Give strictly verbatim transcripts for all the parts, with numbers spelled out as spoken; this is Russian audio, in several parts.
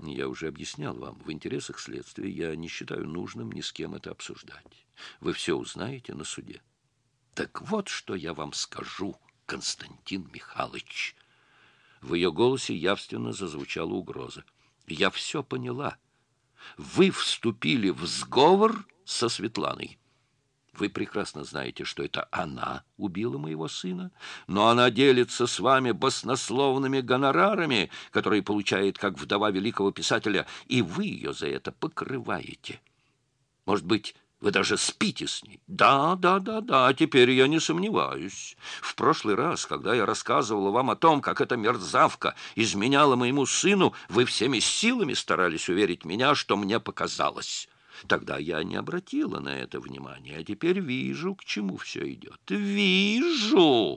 Я уже объяснял вам, в интересах следствия я не считаю нужным ни с кем это обсуждать. Вы все узнаете на суде. Так вот, что я вам скажу, Константин Михайлович. В ее голосе явственно зазвучала угроза. Я все поняла. Вы вступили в сговор со Светланой. Вы прекрасно знаете, что это она убила моего сына, но она делится с вами баснословными гонорарами, которые получает как вдова великого писателя, и вы ее за это покрываете. Может быть, вы даже спите с ней? Да, да, да, да, теперь я не сомневаюсь. В прошлый раз, когда я рассказывала вам о том, как эта мерзавка изменяла моему сыну, вы всеми силами старались уверить меня, что мне показалось. Тогда я не обратила на это внимания, а теперь вижу, к чему все идет. Вижу!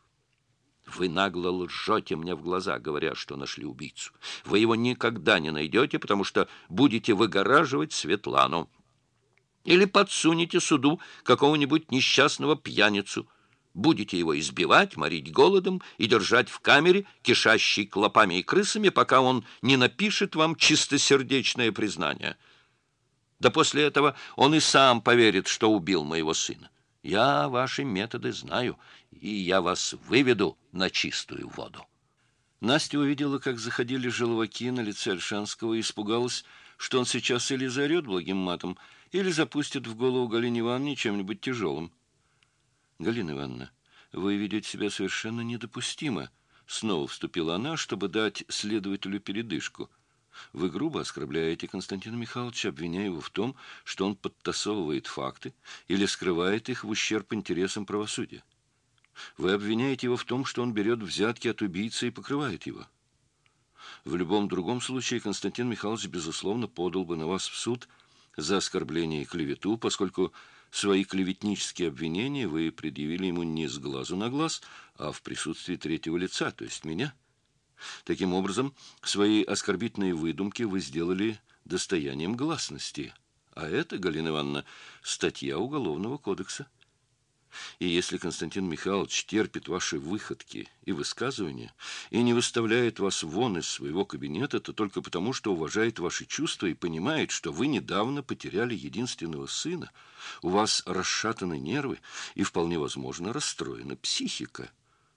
Вы нагло лжете мне в глаза, говоря, что нашли убийцу. Вы его никогда не найдете, потому что будете выгораживать Светлану. Или подсунете суду какого-нибудь несчастного пьяницу. Будете его избивать, морить голодом и держать в камере, кишащей клопами и крысами, пока он не напишет вам чистосердечное признание. Да после этого он и сам поверит, что убил моего сына. Я ваши методы знаю, и я вас выведу на чистую воду». Настя увидела, как заходили желваки на лице Ольшанского, и испугалась, что он сейчас или заорет благим матом, или запустит в голову Галине Ивановне чем-нибудь тяжелым. «Галина Ивановна, вы ведете себя совершенно недопустимо», — снова вступила она, чтобы дать следователю передышку. «Вы грубо оскорбляете Константина Михайловича, обвиняя его в том, что он подтасовывает факты или скрывает их в ущерб интересам правосудия. Вы обвиняете его в том, что он берет взятки от убийцы и покрывает его. В любом другом случае Константин Михайлович, безусловно, подал бы на вас в суд за оскорбление и клевету, поскольку свои клеветнические обвинения вы предъявили ему не с глазу на глаз, а в присутствии третьего лица, то есть меня. Таким образом, свои оскорбительные выдумки вы сделали достоянием гласности. А это, Галина Ивановна, статья Уголовного кодекса. И если Константин Михайлович терпит ваши выходки и высказывания и не выставляет вас вон из своего кабинета, то только потому, что уважает ваши чувства и понимает, что вы недавно потеряли единственного сына, у вас расшатаны нервы и, вполне возможно, расстроена психика.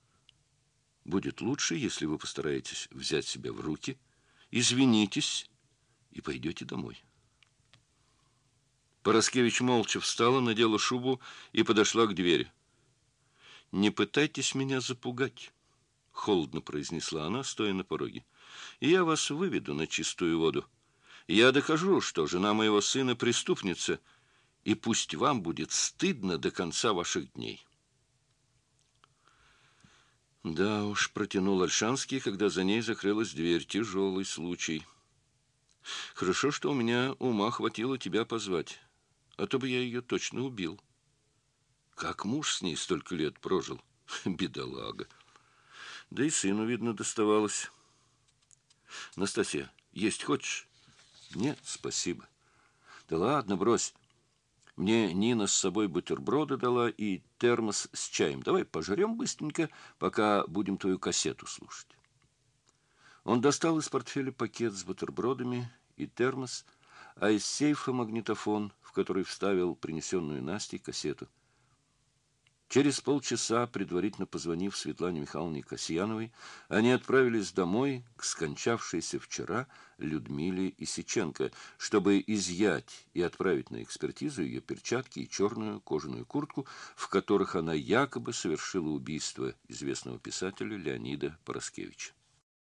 Будет лучше, если вы постараетесь взять себя в руки, извинитесь и пойдете домой». Пороскевич молча встала, надела шубу и подошла к двери. «Не пытайтесь меня запугать», — холодно произнесла она, стоя на пороге. «Я вас выведу на чистую воду. Я докажу, что жена моего сына преступница, и пусть вам будет стыдно до конца ваших дней». «Да уж», — протянул Ольшанский, когда за ней закрылась дверь. «Тяжелый случай. Хорошо, что у меня ума хватило тебя позвать, а то бы я ее точно убил. Как муж с ней столько лет прожил, бедолага. Да и сыну, видно, доставалось. Настасья, есть хочешь?» «Нет, спасибо». «Да ладно, брось. Мне Нина с собой бутерброды дала и термос с чаем. Давай пожрем быстренько, пока будем твою кассету слушать». Он достал из портфеля пакет с бутербродами и термос, а из сейфа магнитофон, в который вставил принесенную Настей кассету. Через полчаса, предварительно позвонив Светлане Михайловне Касьяновой, они отправились домой к скончавшейся вчера Людмиле Исиченко, чтобы изъять и отправить на экспертизу ее перчатки и черную кожаную куртку, в которых она якобы совершила убийство известного писателя Леонида Пороскевича.